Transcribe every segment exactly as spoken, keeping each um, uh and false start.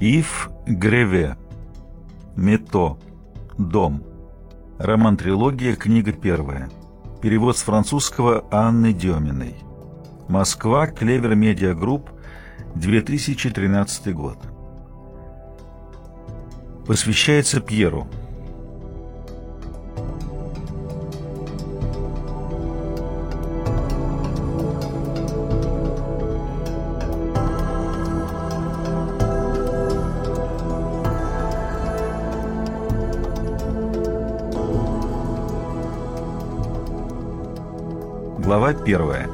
Ив Греве. Мето. Дом. Роман-трилогия, книга первая. Перевод с французского Анны Деминой. Москва, Клевер Медиа Групп, две тысячи тринадцатый год. Посвящается Пьеру. Глава первая.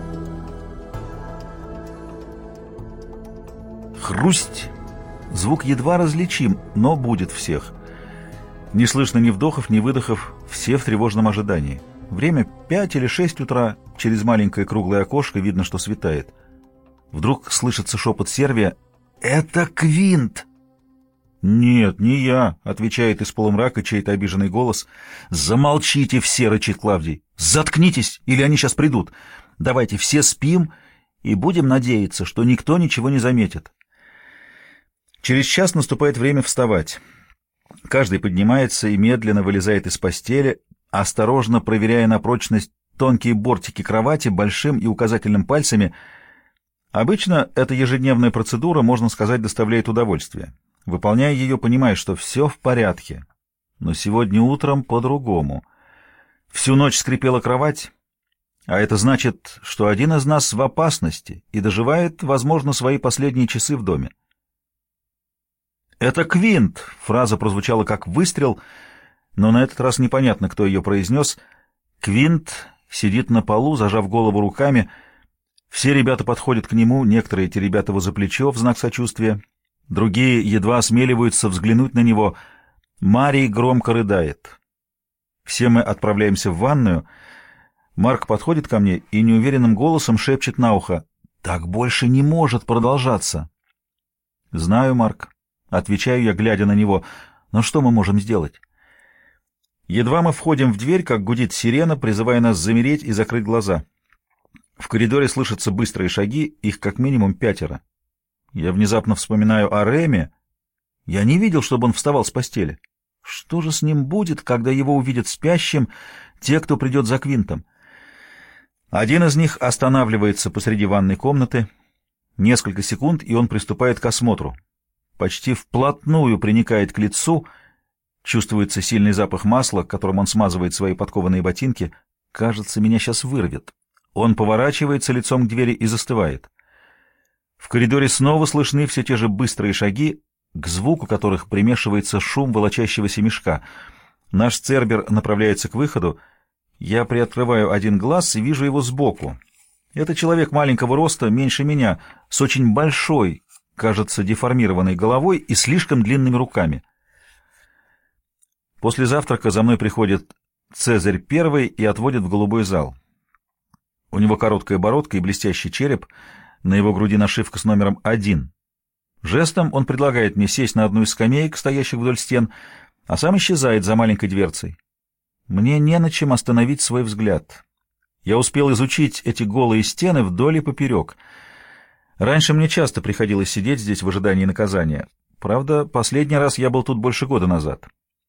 Хрусть! Звук едва различим, но будет всех. Не слышно ни вдохов, ни выдохов, все в тревожном ожидании. Время пять или шесть утра, через маленькое круглое окошко видно, что светает. Вдруг слышится шепот Сервия: «Это Квинт!» «Нет, не я», — отвечает из полумрака чей-то обиженный голос. «Замолчите все», — рычит Клавдий. «Заткнитесь, или они сейчас придут. Давайте все спим и будем надеяться, что никто ничего не заметит». Через час наступает время вставать. Каждый поднимается и медленно вылезает из постели, осторожно проверяя на прочность тонкие бортики кровати большим и указательным пальцами. Обычно эта ежедневная процедура, можно сказать, доставляет удовольствие. Выполняя ее, понимаешь, что все в порядке. Но сегодня утром по-другому. Всю ночь скрипела кровать, а это значит, что один из нас в опасности и доживает, возможно, свои последние часы в доме. «Это Квинт!» — фраза прозвучала как выстрел, но на этот раз непонятно, кто ее произнес. Квинт сидит на полу, зажав голову руками. Все ребята подходят к нему, некоторые теребят его за плечо в знак сочувствия. Другие едва осмеливаются взглянуть на него. Марий громко рыдает. Все мы отправляемся в ванную. Марк подходит ко мне и неуверенным голосом шепчет на ухо: «Так больше не может продолжаться». «Знаю, Марк», — отвечаю я, глядя на него, — «но что мы можем сделать?» Едва мы входим в дверь, как гудит сирена, призывая нас замереть и закрыть глаза. В коридоре слышатся быстрые шаги, их как минимум пятеро. Я внезапно вспоминаю о Реме. Я не видел, чтобы он вставал с постели. Что же с ним будет, когда его увидят спящим те, кто придет за Квинтом? Один из них останавливается посреди ванной комнаты. Несколько секунд, и он приступает к осмотру. Почти вплотную приникает к лицу. Чувствуется сильный запах масла, которым он смазывает свои подкованные ботинки. Кажется, меня сейчас вырвет. Он поворачивается лицом к двери и застывает. В коридоре снова слышны все те же быстрые шаги, к звуку которых примешивается шум волочащегося мешка. Наш Цербер направляется к выходу. Я приоткрываю один глаз и вижу его сбоку. Это человек маленького роста, меньше меня, с очень большой, кажется, деформированной головой и слишком длинными руками. После завтрака за мной приходит Цезарь Первый и отводит в голубой зал. У него короткая бородка и блестящий череп. На его груди нашивка с номером один. Жестом он предлагает мне сесть на одну из скамеек, стоящих вдоль стен, а сам исчезает за маленькой дверцей. Мне не на чем остановить свой взгляд. Я успел изучить эти голые стены вдоль и поперек. Раньше мне часто приходилось сидеть здесь в ожидании наказания. Правда, последний раз я был тут больше года назад.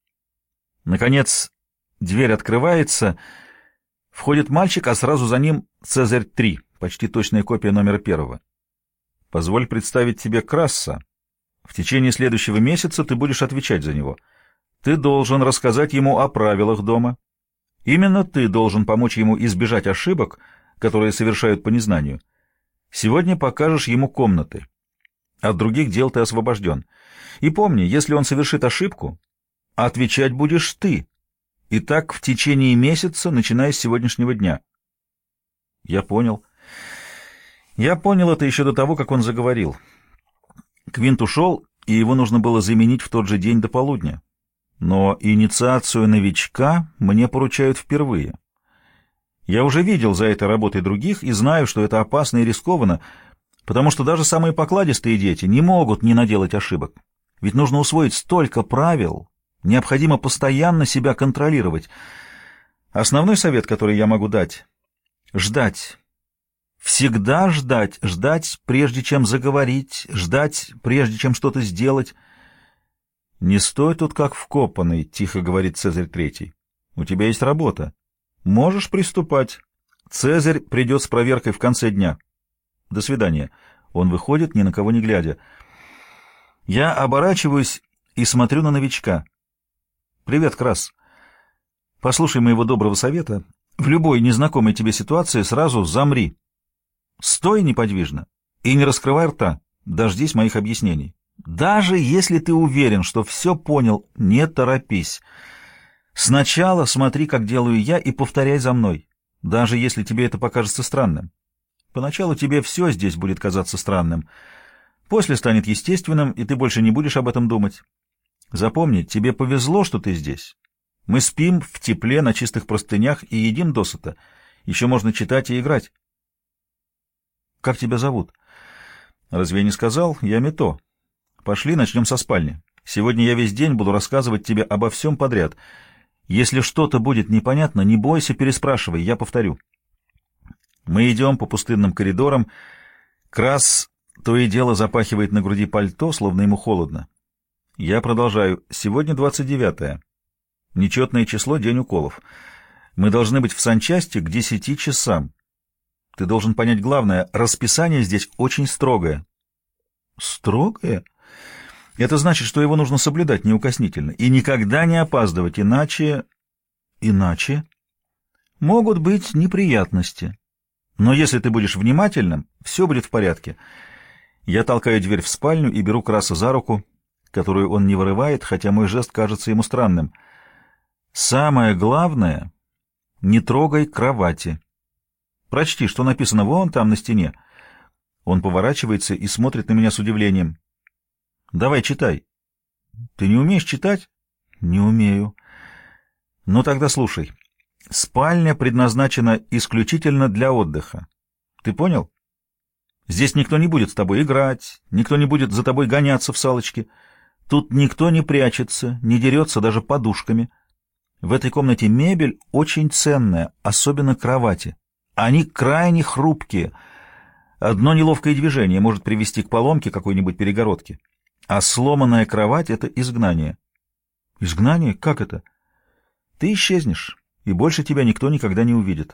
Наконец, дверь открывается. Входит мальчик, а сразу за ним Цезарь Три. Почти точная копия номера первого. Позволь представить тебе Красса. В течение следующего месяца ты будешь отвечать за него. Ты должен рассказать ему о правилах дома. Именно ты должен помочь ему избежать ошибок, которые совершают по незнанию. Сегодня покажешь ему комнаты. От других дел ты освобожден. И помни, если он совершит ошибку, отвечать будешь ты. И так в течение месяца, начиная с сегодняшнего дня. Я понял. Я понял это еще до того, как он заговорил. Квинт ушел, и его нужно было заменить в тот же день до полудня. Но инициацию новичка мне поручают впервые. Я уже видел за этой работой других и знаю, что это опасно и рискованно, потому что даже самые покладистые дети не могут не наделать ошибок. Ведь нужно усвоить столько правил, необходимо постоянно себя контролировать. Основной совет, который я могу дать — ждать. Всегда ждать, ждать, прежде чем заговорить, ждать, прежде чем что-то сделать — «Не стой тут как вкопанный», — тихо говорит Цезарь Третий. «У тебя есть работа. Можешь приступать. Цезарь придет с проверкой в конце дня. До свидания». Он выходит, ни на кого не глядя. Я оборачиваюсь и смотрю на новичка. «Привет, Крас. Послушай моего доброго совета. В любой незнакомой тебе ситуации сразу замри. Стой неподвижно и не раскрывай рта. Дождись моих объяснений. Даже если ты уверен, что все понял, не торопись. Сначала смотри, как делаю я, и повторяй за мной, даже если тебе это покажется странным. Поначалу тебе все здесь будет казаться странным. После станет естественным, и ты больше не будешь об этом думать. Запомни, тебе повезло, что ты здесь. Мы спим в тепле на чистых простынях и едим досыта. Еще можно читать и играть. Как тебя зовут? Разве я не сказал? Я Мито. Пошли, начнем со спальни. Сегодня я весь день буду рассказывать тебе обо всем подряд. Если что-то будет непонятно, не бойся, переспрашивай, я повторю. Мы идем по пустынным коридорам. Крас то и дело запахивает на груди пальто, словно ему холодно. Я продолжаю. Сегодня двадцать девятое. Нечетное число, день уколов. Мы должны быть в санчасти к десяти часам. Ты должен понять главное. Расписание здесь очень строгое. Строгое? Это значит, что его нужно соблюдать неукоснительно и никогда не опаздывать, иначе... Иначе? Могут быть неприятности. Но если ты будешь внимательным, все будет в порядке. Я толкаю дверь в спальню и беру Краса за руку, которую он не вырывает, хотя мой жест кажется ему странным. Самое главное — не трогай кровати. Прочти, что написано вон там на стене. Он поворачивается и смотрит на меня с удивлением. Давай, читай. Ты не умеешь читать? Не умею. Ну тогда слушай. Спальня предназначена исключительно для отдыха. Ты понял? Здесь никто не будет с тобой играть, никто не будет за тобой гоняться в салочки. Тут никто не прячется, не дерется даже подушками. В этой комнате мебель очень ценная, особенно кровати. Они крайне хрупкие. Одно неловкое движение может привести к поломке какой-нибудь перегородки. А сломанная кровать — это изгнание. Изгнание? Как это? Ты исчезнешь, и больше тебя никто никогда не увидит.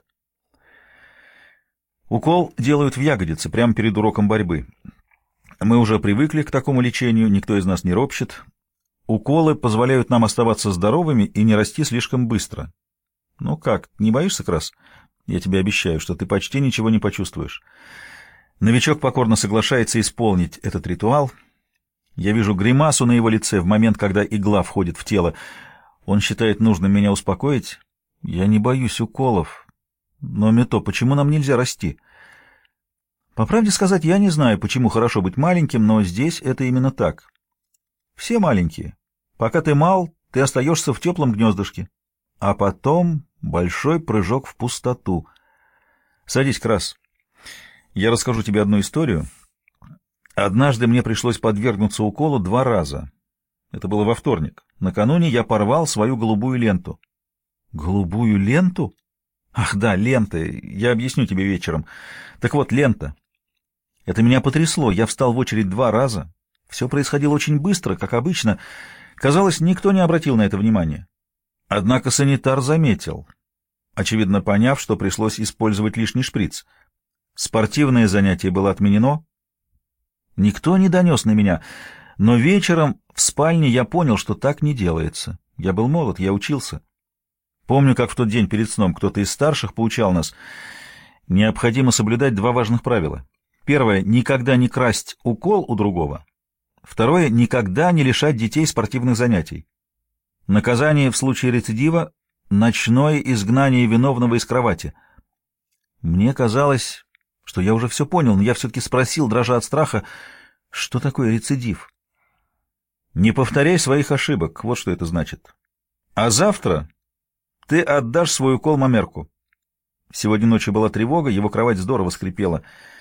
Укол делают в ягодице, прямо перед уроком борьбы. Мы уже привыкли к такому лечению, никто из нас не ропщет. Уколы позволяют нам оставаться здоровыми и не расти слишком быстро. Ну как, не боишься, Крас? Я тебе обещаю, что ты почти ничего не почувствуешь. Новичок покорно соглашается исполнить этот ритуал. Я вижу гримасу на его лице в момент, когда игла входит в тело. Он считает нужным меня успокоить. Я не боюсь уколов. Но, Мито, почему нам нельзя расти? По правде сказать, я не знаю, почему хорошо быть маленьким, но здесь это именно так. Все маленькие. Пока ты мал, ты остаешься в теплом гнездышке. А потом большой прыжок в пустоту. Садись, Крас. Я расскажу тебе одну историю. Однажды мне пришлось подвергнуться уколу два раза. Это было во вторник. Накануне я порвал свою голубую ленту. Голубую ленту? Ах да, лента. Я объясню тебе вечером. Так вот, лента. Это меня потрясло. Я встал в очередь два раза. Все происходило очень быстро, как обычно. Казалось, никто не обратил на это внимания. Однако санитар заметил, очевидно поняв, что пришлось использовать лишний шприц. Спортивное занятие было отменено. Никто не донес на меня, но вечером в спальне я понял, что так не делается. Я был молод, я учился. Помню, как в тот день перед сном кто-то из старших поучал нас. Необходимо соблюдать два важных правила. Первое — никогда не красть укол у другого. Второе — никогда не лишать детей спортивных занятий. Наказание в случае рецидива — ночное изгнание виновного из кровати. Мне казалось, что я уже все понял, но я все-таки спросил, дрожа от страха, что такое рецидив. Не повторяй своих ошибок, вот что это значит. А завтра ты отдашь свой укол Мамерку. Сегодня ночью была тревога, его кровать здорово скрипела.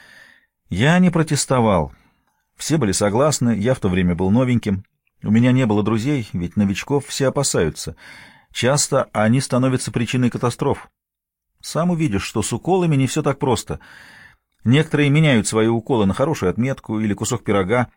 Я не протестовал. Все были согласны, я в то время был новеньким. У меня не было друзей, ведь новичков все опасаются. Часто они становятся причиной катастроф. Сам увидишь, что с уколами не все так просто. Некоторые меняют свои уколы на хорошую отметку или кусок пирога.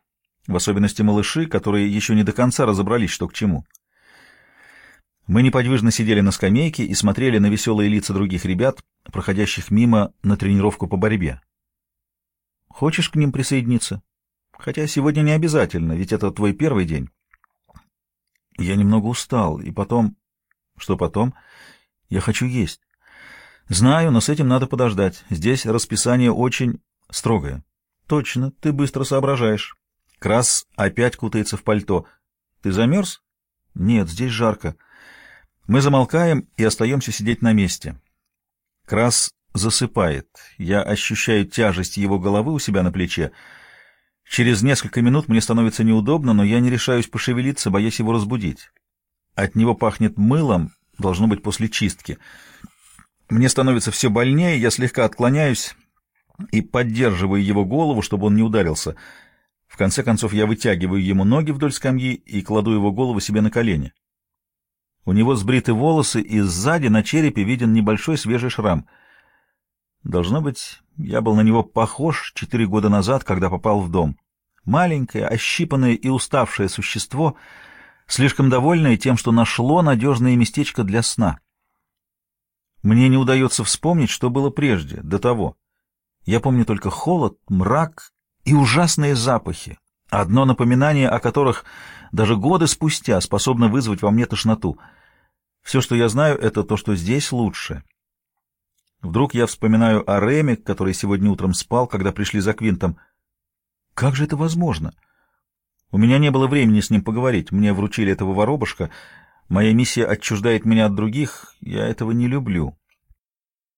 в особенности малыши, которые еще не до конца разобрались, что к чему. Мы неподвижно сидели на скамейке и смотрели на веселые лица других ребят, проходящих мимо на тренировку по борьбе. Хочешь к ним присоединиться? Хотя сегодня не обязательно, ведь это твой первый день. Я немного устал, и потом... Что потом? Я хочу есть. Знаю, но с этим надо подождать. Здесь расписание очень строгое. Точно, ты быстро соображаешь. Крас опять кутается в пальто. Ты замерз? Нет, здесь жарко. Мы замолкаем и остаемся сидеть на месте. Крас засыпает. Я ощущаю тяжесть его головы у себя на плече. Через несколько минут мне становится неудобно, но я не решаюсь пошевелиться, боясь его разбудить. От него пахнет мылом, должно быть после чистки. Мне становится все больнее, я слегка отклоняюсь и поддерживаю его голову, чтобы он не ударился. В конце концов я вытягиваю ему ноги вдоль скамьи и кладу его голову себе на колени. У него сбриты волосы, и сзади на черепе виден небольшой свежий шрам. Должно быть, я был на него похож четыре года назад, когда попал в дом. Маленькое, ощипанное и уставшее существо, слишком довольное тем, что нашло надежное местечко для сна. Мне не удается вспомнить, что было прежде, до того. Я помню только холод, мрак и ужасные запахи, одно напоминание о которых даже годы спустя способно вызвать во мне тошноту. Все, что я знаю, это то, что здесь лучше. Вдруг я вспоминаю о Рэме, который сегодня утром спал, когда пришли за Квинтом. Как же это возможно? У меня не было времени с ним поговорить. Мне вручили этого воробушка. Моя миссия отчуждает меня от других. Я этого не люблю.